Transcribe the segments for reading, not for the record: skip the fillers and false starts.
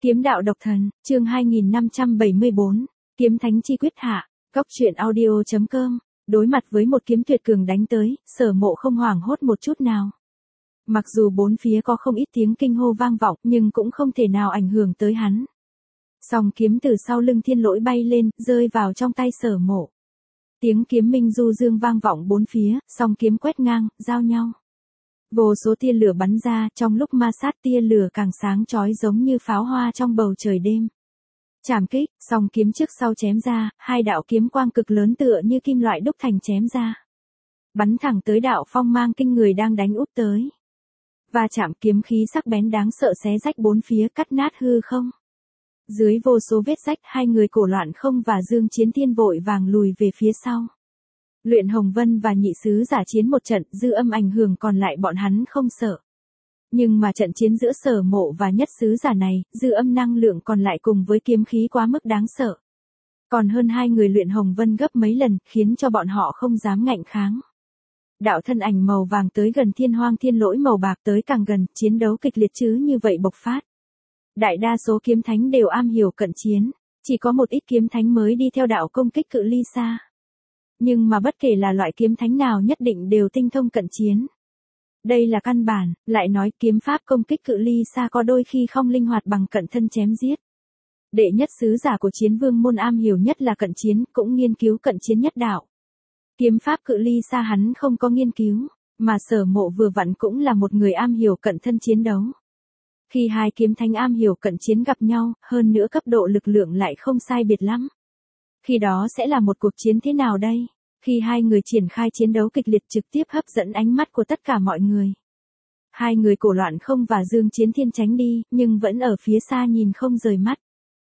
Kiếm đạo độc thần, chương 2574, kiếm thánh chi quyết hạ, góc truyện audio.com, đối mặt với một kiếm tuyệt cường đánh tới, Sở Mộ không hoảng hốt một chút nào. Mặc dù bốn phía có không ít tiếng kinh hô vang vọng nhưng cũng không thể nào ảnh hưởng tới hắn. Song kiếm từ sau lưng Thiên Lỗi bay lên, rơi vào trong tay Sở Mộ. Tiếng kiếm minh du dương vang vọng bốn phía, song kiếm quét ngang, giao nhau. Vô số tia lửa bắn ra, trong lúc ma sát tia lửa càng sáng chói giống như pháo hoa trong bầu trời đêm. Chảm kích, song kiếm trước sau chém ra, hai đạo kiếm quang cực lớn tựa như kim loại đúc thành chém ra. Bắn thẳng tới đạo phong mang kinh người đang đánh úp tới. Và chạm kiếm khí sắc bén đáng sợ xé rách bốn phía cắt nát hư không. Dưới vô số vết rách hai người Cổ Loạn Không và Dương Chiến Thiên vội vàng lùi về phía sau. Luyện Hồng Vân và nhị sứ giả chiến một trận, dư âm ảnh hưởng còn lại bọn hắn không sợ. Nhưng mà trận chiến giữa Sở Mộ và nhất sứ giả này, dư âm năng lượng còn lại cùng với kiếm khí quá mức đáng sợ. Còn hơn hai người Luyện Hồng Vân gấp mấy lần, khiến cho bọn họ không dám ngạnh kháng. Đạo thân ảnh màu vàng tới gần Thiên Hoang Thiên Lỗi màu bạc tới càng gần, chiến đấu kịch liệt chứ như vậy bộc phát. Đại đa số kiếm thánh đều am hiểu cận chiến, chỉ có một ít kiếm thánh mới đi theo đạo công kích cự ly xa. Nhưng mà bất kể là loại kiếm thánh nào nhất định đều tinh thông cận chiến. Đây là căn bản, lại nói kiếm pháp công kích cự ly xa có đôi khi không linh hoạt bằng cận thân chém giết. Đệ nhất sứ giả của Chiến Vương môn am hiểu nhất là cận chiến, cũng nghiên cứu cận chiến nhất đạo. Kiếm pháp cự ly xa hắn không có nghiên cứu, mà Sở Mộ vừa vặn cũng là một người am hiểu cận thân chiến đấu. Khi hai kiếm thánh am hiểu cận chiến gặp nhau, hơn nữa cấp độ lực lượng lại không sai biệt lắm. Khi đó sẽ là một cuộc chiến thế nào đây? Khi hai người triển khai chiến đấu kịch liệt trực tiếp hấp dẫn ánh mắt của tất cả mọi người. Hai người Cổ Loạn Không và Dương Chiến Thiên tránh đi, nhưng vẫn ở phía xa nhìn không rời mắt.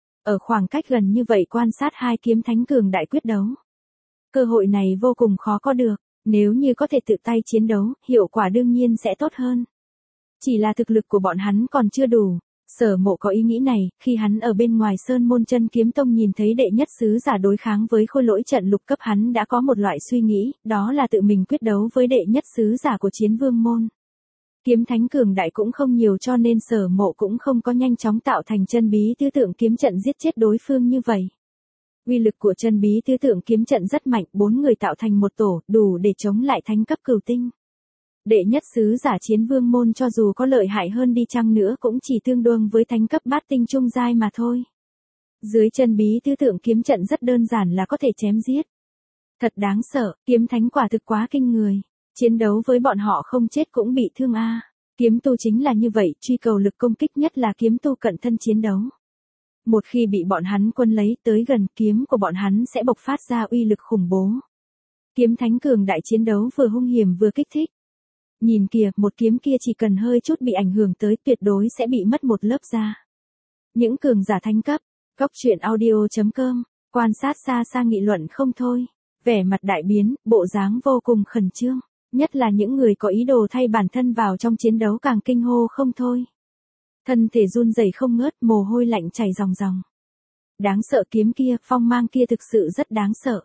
Ở khoảng cách gần như vậy quan sát hai kiếm thánh cường đại quyết đấu. Cơ hội này vô cùng khó có được, nếu như có thể tự tay chiến đấu, hiệu quả đương nhiên sẽ tốt hơn. Chỉ là thực lực của bọn hắn còn chưa đủ. Sở Mộ có ý nghĩ này, khi hắn ở bên ngoài Sơn Môn Chân Kiếm Tông nhìn thấy đệ nhất sứ giả đối kháng với Khôi Lỗi trận lục cấp, hắn đã có một loại suy nghĩ, đó là tự mình quyết đấu với đệ nhất sứ giả của Chiến Vương môn. Kiếm thánh cường đại cũng không nhiều cho nên Sở Mộ cũng không có nhanh chóng tạo thành Chân Bí Tứ Tượng kiếm trận giết chết đối phương như vậy. Uy lực của Chân Bí Tứ Tượng kiếm trận rất mạnh, 4 người tạo thành một tổ, đủ để chống lại thánh cấp cửu tinh. Đệ nhất sứ giả Chiến Vương môn cho dù có lợi hại hơn đi chăng nữa cũng chỉ tương đương với thánh cấp bát tinh trung giai mà thôi. Dưới Chân Bí Tứ Tượng kiếm trận rất đơn giản là có thể chém giết. Thật đáng sợ, kiếm thánh quả thực quá kinh người. Chiến đấu với bọn họ không chết cũng bị thương a. Kiếm tu chính là như vậy, truy cầu lực công kích nhất là kiếm tu cận thân chiến đấu. Một khi bị bọn hắn quân lấy tới gần, kiếm của bọn hắn sẽ bộc phát ra uy lực khủng bố. Kiếm thánh cường đại chiến đấu vừa hung hiểm vừa kích thích. Nhìn kìa, một kiếm kia chỉ cần hơi chút bị ảnh hưởng tới tuyệt đối sẽ bị mất một lớp da. Những cường giả thánh cấp, góc truyện audio.com, quan sát xa xa nghị luận không thôi. Vẻ mặt đại biến, bộ dáng vô cùng khẩn trương. Nhất là những người có ý đồ thay bản thân vào trong chiến đấu càng kinh hô không thôi. Thân thể run rẩy không ngớt, mồ hôi lạnh chảy ròng ròng. Đáng sợ kiếm kia, phong mang kia thực sự rất đáng sợ.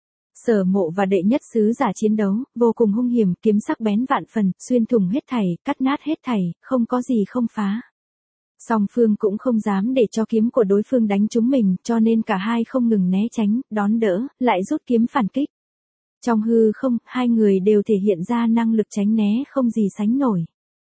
Sở Mộ và đệ nhất sứ giả chiến đấu, vô cùng hung hiểm, kiếm sắc bén vạn phần, xuyên thủng hết thảy, cắt nát hết thảy, không có gì không phá. Song phương cũng không dám để cho kiếm của đối phương đánh trúng mình, cho nên cả hai không ngừng né tránh, đón đỡ, lại rút kiếm phản kích. Trong hư không, hai người đều thể hiện ra năng lực tránh né không gì sánh nổi.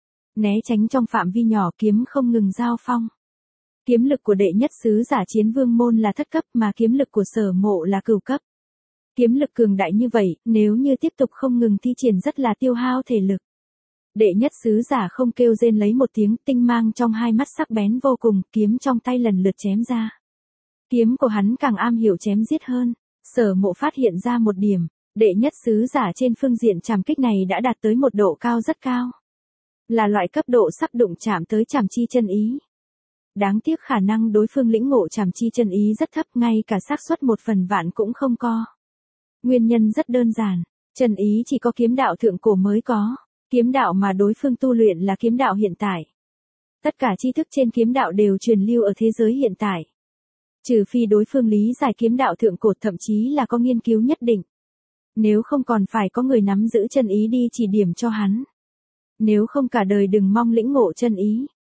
Né tránh trong phạm vi nhỏ, kiếm không ngừng giao phong. Kiếm lực của đệ nhất sứ giả Chiến Vương môn là thất cấp mà kiếm lực của Sở Mộ là cửu cấp. Kiếm lực cường đại như vậy, nếu như tiếp tục không ngừng thi triển rất là tiêu hao thể lực. Đệ nhất sứ giả không kêu rên lấy một tiếng, tinh mang trong hai mắt sắc bén vô cùng, kiếm trong tay lần lượt chém ra. Kiếm của hắn càng am hiểu chém giết hơn. Sở Mộ phát hiện ra một điểm, đệ nhất sứ giả trên phương diện trảm kích này đã đạt tới một độ cao rất cao. Là loại cấp độ sắp đụng chạm tới trảm chi chân ý. Đáng tiếc khả năng đối phương lĩnh ngộ trảm chi chân ý rất thấp, ngay cả xác suất 1/1000 cũng không có. Nguyên nhân rất đơn giản, chân ý chỉ có kiếm đạo thượng cổ mới có, kiếm đạo mà đối phương tu luyện là kiếm đạo hiện tại. Tất cả tri thức trên kiếm đạo đều truyền lưu ở thế giới hiện tại. Trừ phi đối phương lý giải kiếm đạo thượng cổ, thậm chí là có nghiên cứu nhất định. Nếu không còn phải có người nắm giữ chân ý đi chỉ điểm cho hắn. Nếu không cả đời đừng mong lĩnh ngộ chân ý.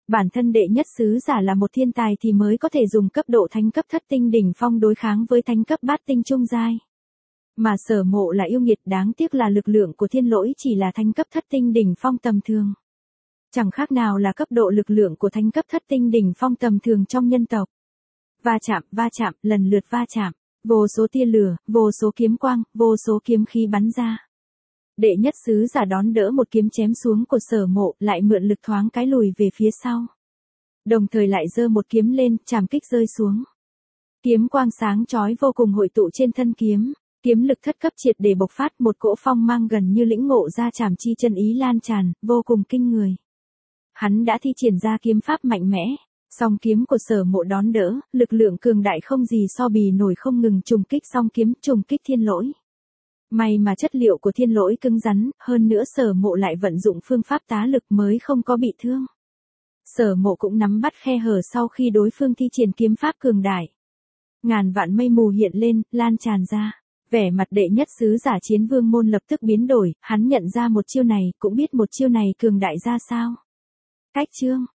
Bản thân đệ nhất sứ giả là một thiên tài thì mới có thể dùng cấp độ thánh cấp thất tinh đỉnh phong đối kháng với thánh cấp bát tinh trung giai. Mà Sở Mộ là yêu nghiệt, đáng tiếc là lực lượng của thiên lỗi chỉ là thánh cấp thất tinh đỉnh phong tầm thường. Chẳng khác nào là cấp độ lực lượng của thánh cấp thất tinh đỉnh phong tầm thường trong nhân tộc. Va chạm, lần lượt va chạm, vô số tia lửa, vô số kiếm quang, vô số kiếm khí bắn ra. Đệ nhất sứ giả đón đỡ một kiếm chém xuống của Sở Mộ, lại mượn lực thoáng cái lùi về phía sau. Đồng thời lại giơ một kiếm lên, chảm kích rơi xuống. Kiếm quang sáng chói vô cùng hội tụ trên thân kiếm, kiếm lực thất cấp triệt để bộc phát, một cỗ phong mang gần như lĩnh ngộ ra trảm chi chân ý lan tràn, vô cùng kinh người. Hắn đã thi triển ra kiếm pháp mạnh mẽ, song kiếm của Sở Mộ đón đỡ, lực lượng cường đại không gì so bì nổi, không ngừng trùng kích song kiếm, trùng kích thiên lỗi. May mà chất liệu của thiên lỗi cứng rắn, hơn nữa Sở Mộ lại vận dụng phương pháp tá lực mới không có bị thương. Sở Mộ cũng nắm bắt khe hở sau khi đối phương thi triển kiếm pháp cường đại. Ngàn vạn mây mù hiện lên, lan tràn ra. Vẻ mặt đệ nhất sứ giả Chiến Vương môn lập tức biến đổi, hắn nhận ra một chiêu này, cũng biết một chiêu này cường đại ra sao. Cách chương,